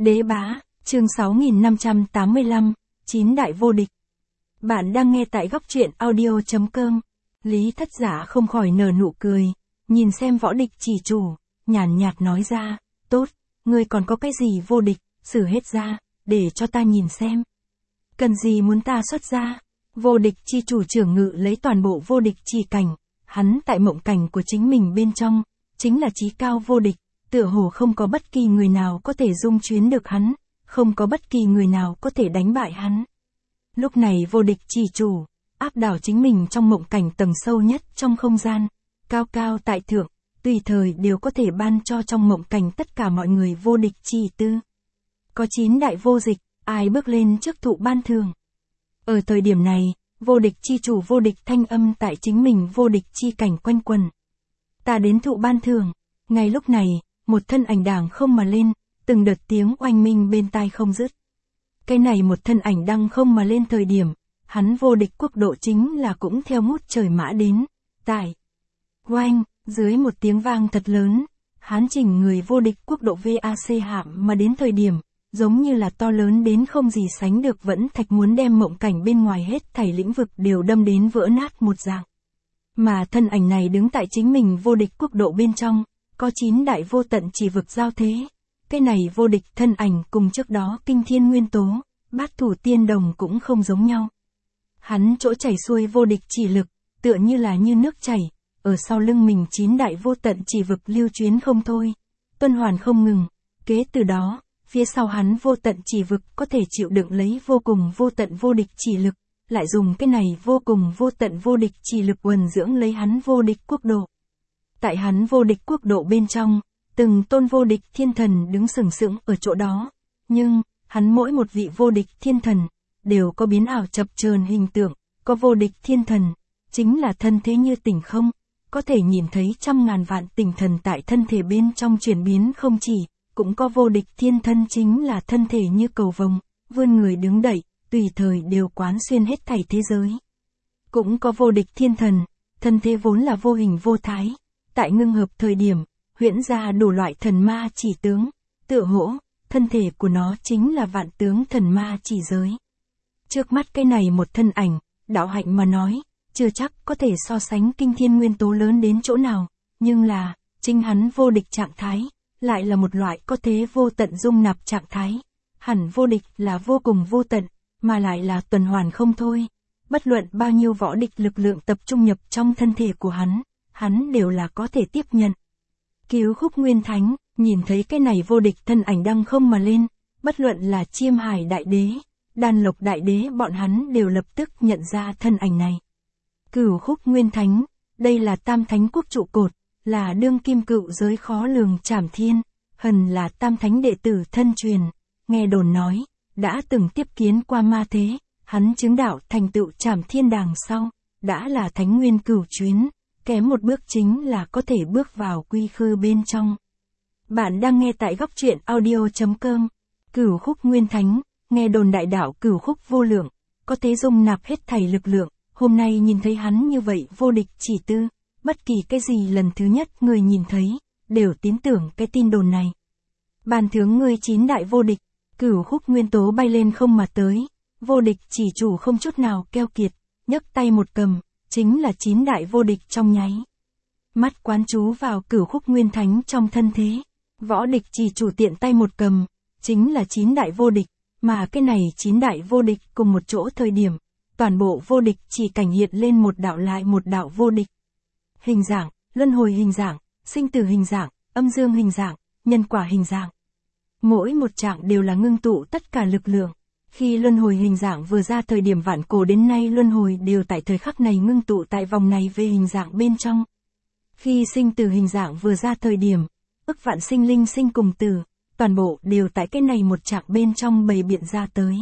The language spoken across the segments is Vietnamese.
Đế bá, chương 6585, 9 đại vô địch. Bạn đang nghe tại góc truyện audio.com. Lý Thất Giả không khỏi nở nụ cười, nhìn xem võ địch chỉ chủ, nhàn nhạt nói ra, tốt, ngươi còn có cái gì vô địch, sử hết ra, để cho ta nhìn xem. Cần gì muốn ta xuất ra? Vô địch chi chủ trưởng ngự lấy toàn bộ vô địch chi cảnh, hắn tại mộng cảnh của chính mình bên trong, chính là chí cao vô địch, tựa hồ không có bất kỳ người nào có thể dung chuyến được hắn, không có bất kỳ người nào có thể đánh bại hắn. Lúc này vô địch chi chủ, áp đảo chính mình trong mộng cảnh tầng sâu nhất trong không gian, cao cao tại thượng, tùy thời đều có thể ban cho trong mộng cảnh tất cả mọi người vô địch chi tư. Có 9 đại vô dịch, ai bước lên trước thụ ban thường. Ở thời điểm này, vô địch chi chủ vô địch thanh âm tại chính mình vô địch chi cảnh quanh quần. Ta đến thụ ban thường, ngay lúc này, một thân ảnh đàng không mà lên, từng đợt tiếng oanh minh bên tai không dứt. Cái này một thân ảnh đăng không mà lên thời điểm, hắn vô địch quốc độ chính là cũng theo ngút trời mã đến, tại. Oanh, dưới một tiếng vang thật lớn, hắn chỉnh người vô địch quốc độ VAC hạm mà đến thời điểm, giống như là to lớn đến không gì sánh được vẫn thạch muốn đem mộng cảnh bên ngoài hết thảy lĩnh vực đều đâm đến vỡ nát một dạng. Mà thân ảnh này đứng tại chính mình vô địch quốc độ bên trong, có 9 đại vô tận chỉ vực giao thế. Cái này vô địch thân ảnh cùng trước đó kinh thiên nguyên tố, bát thủ tiên đồng cũng không giống nhau. Hắn chỗ chảy xuôi vô địch chỉ lực, tựa như là như nước chảy, ở sau lưng mình 9 đại vô tận chỉ vực lưu chuyến không thôi, tuần hoàn không ngừng, kế từ đó, phía sau hắn vô tận chỉ vực có thể chịu đựng lấy vô cùng vô tận vô địch chỉ lực, lại dùng cái này vô cùng vô tận vô địch chỉ lực uẩn dưỡng lấy hắn vô địch quốc độ. Tại hắn vô địch quốc độ bên trong, từng tôn vô địch thiên thần đứng sừng sững ở chỗ đó, nhưng, hắn mỗi một vị vô địch thiên thần, đều có biến ảo chập chờn hình tượng, có vô địch thiên thần, chính là thân thế như tỉnh không, có thể nhìn thấy trăm ngàn vạn tỉnh thần tại thân thể bên trong chuyển biến không chỉ, cũng có vô địch thiên thân chính là thân thể như cầu vồng, vươn người đứng đẩy, tùy thời đều quán xuyên hết thảy thế giới. Cũng có vô địch thiên thần, thân thế vốn là vô hình vô thái, tại ngưng hợp thời điểm, huyễn ra đủ loại thần ma chỉ tướng, tựa hỗ, thân thể của nó chính là vạn tướng thần ma chỉ giới. Trước mắt cái này một thân ảnh, đạo hạnh mà nói, chưa chắc có thể so sánh kinh thiên nguyên tố lớn đến chỗ nào, nhưng là, chính hắn vô địch trạng thái, lại là một loại có thế vô tận dung nạp trạng thái. Hẳn vô địch là vô cùng vô tận, mà lại là tuần hoàn không thôi. Bất luận bao nhiêu võ địch lực lượng tập trung nhập trong thân thể của hắn đều là có thể tiếp nhận. Cứu khúc nguyên thánh, nhìn thấy cái này vô địch thân ảnh đăng không mà lên, bất luận là Chiêm Hải đại đế, Đan Lộc đại đế bọn hắn đều lập tức nhận ra thân ảnh này. Cửu khúc nguyên thánh, đây là tam thánh quốc trụ cột, là đương kim cựu giới khó lường trảm thiên, hần là tam thánh đệ tử thân truyền, nghe đồn nói, đã từng tiếp kiến qua ma thế, hắn chứng đạo thành tựu trảm thiên đàng sau, đã là thánh nguyên cửu chuyến, kém một bước chính là có thể bước vào quy khư bên trong. Bạn đang nghe tại góc truyện audio.com. Cửu khúc nguyên thánh, nghe đồn đại đạo cửu khúc vô lượng, có thể dung nạp hết thảy lực lượng, hôm nay nhìn thấy hắn như vậy vô địch chỉ tư, bất kỳ cái gì lần thứ nhất người nhìn thấy, đều tín tưởng cái tin đồn này. Bàn thướng ngươi 9 đại vô địch, cửu khúc nguyên tố bay lên không mà tới, vô địch chỉ chủ không chút nào keo kiệt, nhấc tay một cầm, chính là 9 đại vô địch trong nháy. Mắt quán chú vào cửu khúc nguyên thánh trong thân thế, võ địch chỉ chủ tiện tay một cầm, chính là 9 đại vô địch, mà cái này 9 đại vô địch cùng một chỗ thời điểm, toàn bộ vô địch chỉ cảnh hiện lên một đạo lại một đạo vô địch. Hình dạng, luân hồi hình dạng, sinh tử hình dạng, âm dương hình dạng, nhân quả hình dạng. Mỗi một trạng đều là ngưng tụ tất cả lực lượng. Khi luân hồi hình dạng vừa ra thời điểm vạn cổ đến nay luân hồi đều tại thời khắc này ngưng tụ tại vòng này về hình dạng bên trong. Khi sinh tử hình dạng vừa ra thời điểm, ức vạn sinh linh sinh cùng tử, toàn bộ đều tại cái này một trạng bên trong bày biện ra tới.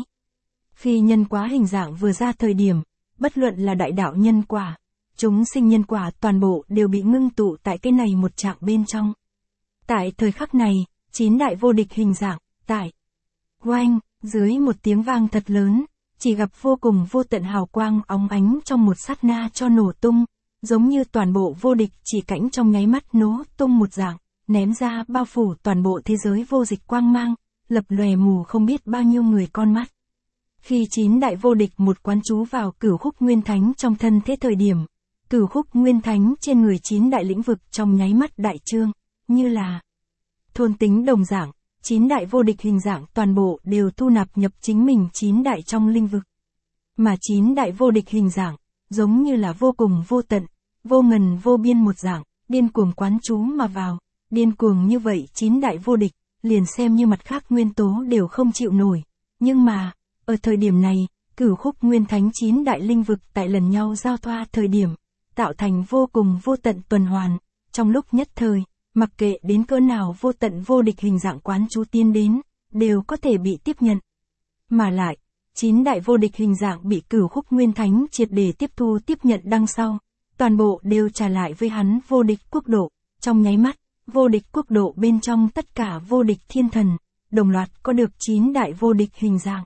Khi nhân quả hình dạng vừa ra thời điểm, bất luận là đại đạo nhân quả, chúng sinh nhân quả toàn bộ đều bị ngưng tụ tại cái này một trạng bên trong. Tại thời khắc này, 9 đại vô địch hình dạng, tại. Oanh, dưới một tiếng vang thật lớn, chỉ gặp vô cùng vô tận hào quang óng ánh trong một sát na cho nổ tung, giống như toàn bộ vô địch chỉ cảnh trong nháy mắt nổ tung một dạng, ném ra bao phủ toàn bộ thế giới vô dịch quang mang, lập lòe mù không biết bao nhiêu người con mắt. Khi 9 đại vô địch một quán trú vào Cửu Khúc Nguyên Thánh trong thân thế thời điểm, Cửu Khúc Nguyên Thánh trên người 9 đại lĩnh vực trong nháy mắt đại trương, như là thôn tính đồng dạng, 9 đại vô địch hình dạng toàn bộ đều thu nạp nhập chính mình 9 đại trong linh vực. Mà 9 đại vô địch hình dạng, giống như là vô cùng vô tận, vô ngần vô biên một dạng, điên cuồng quán trú mà vào, điên cuồng như vậy 9 đại vô địch, liền xem như mặt khác nguyên tố đều không chịu nổi. Nhưng mà, ở thời điểm này, Cửu Khúc Nguyên Thánh 9 đại linh vực tại lần nhau giao thoa thời điểm, tạo thành vô cùng vô tận tuần hoàn, trong lúc nhất thời, mặc kệ đến cỡ nào vô tận vô địch hình dạng quán trú tiến đến, đều có thể bị tiếp nhận. Mà lại, 9 đại vô địch hình dạng bị Cửu Khúc Nguyên Thánh triệt để tiếp thu tiếp nhận đằng sau, toàn bộ đều trả lại với hắn vô địch quốc độ, trong nháy mắt, vô địch quốc độ bên trong tất cả vô địch thiên thần, đồng loạt có được 9 đại vô địch hình dạng.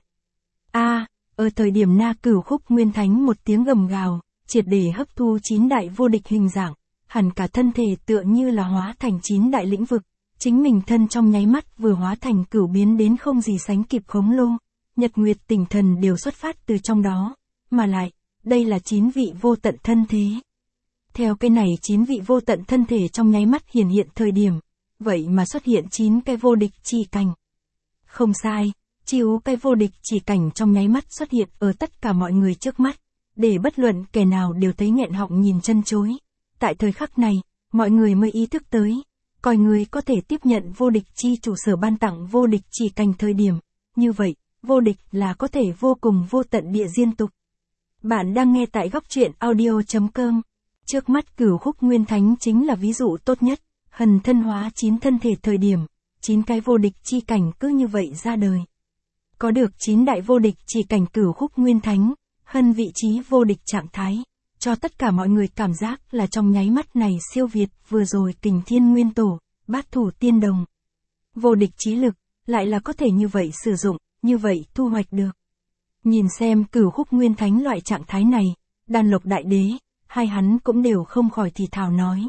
Ở thời điểm na Cửu Khúc Nguyên Thánh một tiếng gầm gào, triệt để hấp thu 9 đại vô địch hình dạng, hẳn cả thân thể tựa như là hóa thành 9 đại lĩnh vực, chính mình thân trong nháy mắt vừa hóa thành cửu biến đến không gì sánh kịp khống lồ, nhật nguyệt tinh thần đều xuất phát từ trong đó, mà lại, đây là 9 vị vô tận thân thế. Theo cái này 9 vị vô tận thân thể trong nháy mắt hiện thời điểm, vậy mà xuất hiện 9 cái vô địch chi cảnh. Không sai, 9 cái vô địch chỉ cảnh trong nháy mắt xuất hiện ở tất cả mọi người trước mắt, để bất luận kẻ nào đều thấy nghẹn họng nhìn chân chối. Tại thời khắc này, mọi người mới ý thức tới, coi người có thể tiếp nhận vô địch chi chủ sở ban tặng vô địch chỉ cảnh thời điểm, như vậy, vô địch là có thể vô cùng vô tận địa diên tục. Bạn đang nghe tại góc truyện audio.com. Trước mắt Cửu Khúc Nguyên Thánh chính là ví dụ tốt nhất, hần thân hóa 9 thân thể thời điểm, 9 cái vô địch chi cảnh cứ như vậy ra đời. Có được 9 đại vô địch chỉ cảnh Cửu Khúc Nguyên Thánh, hân vị trí vô địch trạng thái, cho tất cả mọi người cảm giác là trong nháy mắt này siêu việt vừa rồi Kình Thiên Nguyên Tổ, Bát Thủ Tiên Đồng. Vô địch trí lực, lại là có thể như vậy sử dụng, như vậy thu hoạch được. Nhìn xem Cửu Khúc Nguyên Thánh loại trạng thái này, Đan Lộc Đại Đế, hai hắn cũng đều không khỏi thì thào nói.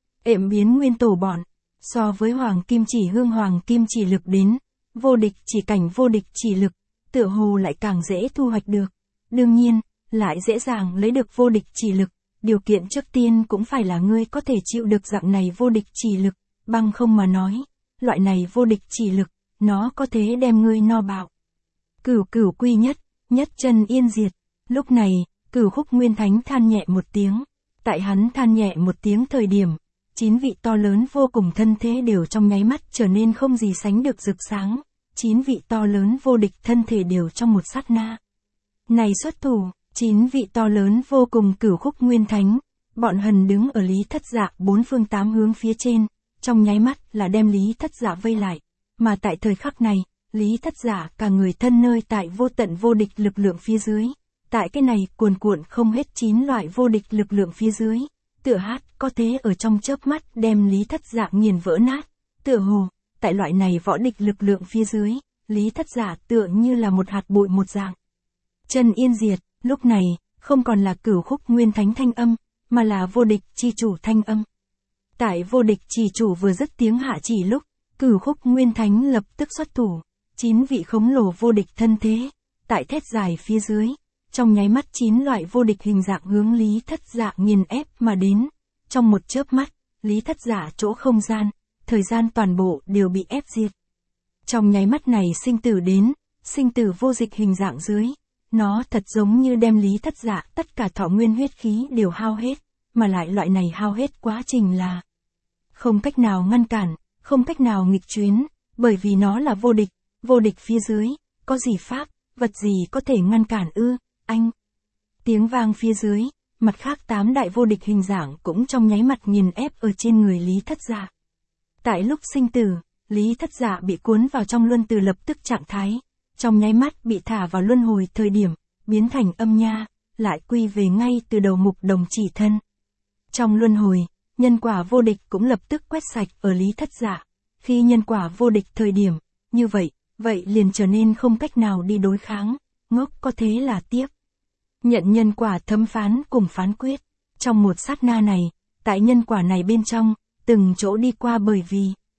Ệm biến nguyên tổ bọn, so với Hoàng Kim Chỉ Hương Hoàng Kim Chỉ Lực đến, vô địch chỉ cảnh vô địch chỉ lực, tựa hồ lại càng dễ thu hoạch được. Đương nhiên, lại dễ dàng lấy được vô địch chỉ lực, điều kiện trước tiên cũng phải là ngươi có thể chịu được dạng này vô địch chỉ lực, bằng không mà nói, loại này vô địch chỉ lực, nó có thể đem ngươi no bạo. Cửu cửu quy nhất, nhất chân yên diệt, lúc này, Cửu Khúc Nguyên Thánh than nhẹ một tiếng, tại hắn than nhẹ một tiếng thời điểm, 9 vị to lớn vô cùng thân thế đều trong nháy mắt trở nên không gì sánh được rực sáng, 9 vị to lớn vô địch thân thể đều trong một sát na. Này xuất thủ, 9 vị to lớn vô cùng Cửu Khúc Nguyên Thánh, bọn hần đứng ở Lý Thất Dạ 4 phương 8 hướng phía trên, trong nháy mắt là đem Lý Thất Dạ vây lại, mà tại thời khắc này, Lý Thất Dạ cả người thân nơi tại vô tận vô địch lực lượng phía dưới, tại cái này cuồn cuộn không hết 9 loại vô địch lực lượng phía dưới, tựa hát có thế ở trong chớp mắt đem Lý Thất Dạ nghiền vỡ nát, tựa hồ, tại loại này võ địch lực lượng phía dưới, Lý Thất Dạ tựa như là một hạt bụi một dạng. Chân yên diệt, lúc này, không còn là Cửu Khúc Nguyên Thánh thanh âm, mà là vô địch chi chủ thanh âm. Tại vô địch chỉ chủ vừa dứt tiếng hạ chỉ lúc, Cửu Khúc Nguyên Thánh lập tức xuất thủ, 9 vị khống lồ vô địch thân thế, tại thét dài phía dưới, trong nháy mắt 9 loại vô địch hình dạng hướng Lý Thất Dạ nghiền ép mà đến, trong một chớp mắt, Lý Thất Dạ chỗ không gian, thời gian toàn bộ đều bị ép diệt. Trong nháy mắt này sinh tử đến, sinh tử vô dịch hình dạng dưới, nó thật giống như đem Lý Thất Dạ tất cả thọ nguyên huyết khí đều hao hết, mà lại loại này hao hết quá trình là không cách nào ngăn cản, không cách nào nghịch chuyến, bởi vì nó là vô địch phía dưới, có gì pháp, vật gì có thể ngăn cản ư, anh. Tiếng vang phía dưới, mặt khác 8 đại vô địch hình dạng cũng trong nháy mặt nghiền ép ở trên người Lý Thất Dạ. Tại lúc sinh tử, Lý Thất Dạ bị cuốn vào trong luân từ lập tức trạng thái, trong nháy mắt bị thả vào luân hồi thời điểm, biến thành âm nha, lại quy về ngay từ đầu mục đồng chỉ thân. Trong luân hồi, nhân quả vô địch cũng lập tức quét sạch ở Lý Thất Dạ. Khi nhân quả vô địch thời điểm, như vậy liền trở nên không cách nào đi đối kháng, ngốc có thế là tiếc. Nhận nhân quả thấm phán cùng phán quyết. Trong một sát na này, tại nhân quả này bên trong, từng chỗ đi qua bởi vì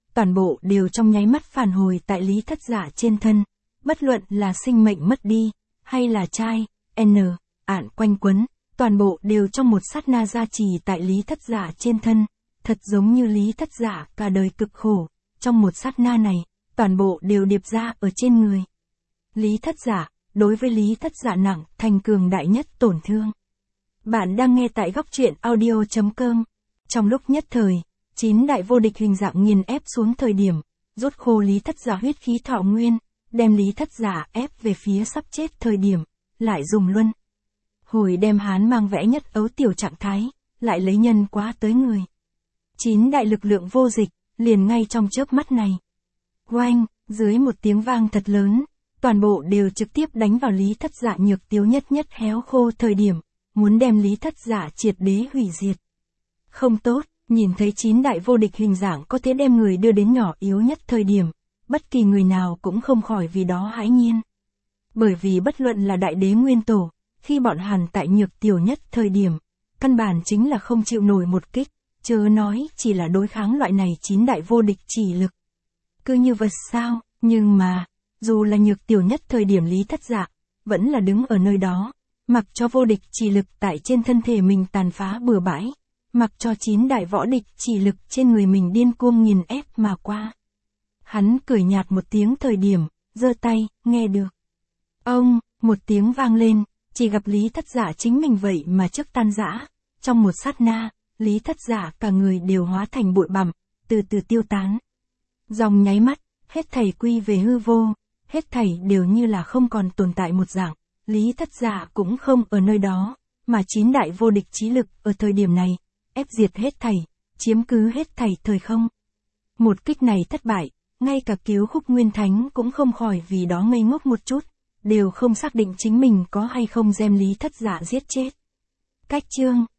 toàn bộ đều trong nháy mắt phản hồi tại Lý Thất Giả trên thân, bất luận là sinh mệnh mất đi, hay là trai, ạn quanh quấn, toàn bộ đều trong một sát na gia trì tại Lý Thất Giả trên thân, thật giống như Lý Thất Giả cả đời cực khổ, trong một sát na này, toàn bộ đều điệp ra ở trên người. Lý Thất Giả, đối với Lý Thất Giả nặng thành cường đại nhất tổn thương. Bạn đang nghe tại góc truyện audio.com. Trong lúc nhất thời, 9 đại vô địch hình dạng nghiền ép xuống thời điểm, rút khô Lý Thất Giả huyết khí thọ nguyên, đem Lý Thất Giả ép về phía sắp chết thời điểm, lại dùng luân hồi đem hắn mang vẽ nhất ấu tiểu trạng thái, lại lấy nhân quá tới người. 9 đại lực lượng vô dịch, liền ngay trong chớp mắt này. Oanh, dưới một tiếng vang thật lớn, toàn bộ đều trực tiếp đánh vào Lý Thất Giả nhược tiếu nhất nhất héo khô thời điểm, muốn đem Lý Thất Giả triệt đế hủy diệt. Không tốt, nhìn thấy 9 đại vô địch hình dạng có thể đem người đưa đến nhỏ yếu nhất thời điểm, bất kỳ người nào cũng không khỏi vì đó hãi nhiên. Bởi vì bất luận là đại đế nguyên tổ, khi bọn hắn tại nhược tiểu nhất thời điểm, căn bản chính là không chịu nổi một kích, chớ nói chỉ là đối kháng loại này 9 đại vô địch chỉ lực. Cứ như vật sao, nhưng mà, dù là nhược tiểu nhất thời điểm Lý Thất Giả, vẫn là đứng ở nơi đó, mặc cho vô địch chỉ lực tại trên thân thể mình tàn phá bừa bãi, mặc cho 9 đại võ địch chỉ lực trên người mình điên cuồng nghiền ép mà qua. Hắn cười nhạt một tiếng thời điểm, giơ tay, nghe được. Ông, một tiếng vang lên, chỉ gặp Lý Thất Giả chính mình vậy mà trước tan rã, trong một sát na, Lý Thất Giả cả người đều hóa thành bụi bặm, từ từ tiêu tán. Dòng nháy mắt, hết thảy quy về hư vô, hết thảy đều như là không còn tồn tại một dạng, Lý Thất Giả cũng không ở nơi đó, mà 9 đại vô địch chí lực ở thời điểm này, ép diệt hết thảy, chiếm cứ hết thảy thời không. Một kích này thất bại, ngay cả Kiếu Khúc Nguyên Thánh cũng không khỏi vì đó ngây ngốc một chút, đều không xác định chính mình có hay không đem Lý Thất Giả giết chết. Cách chương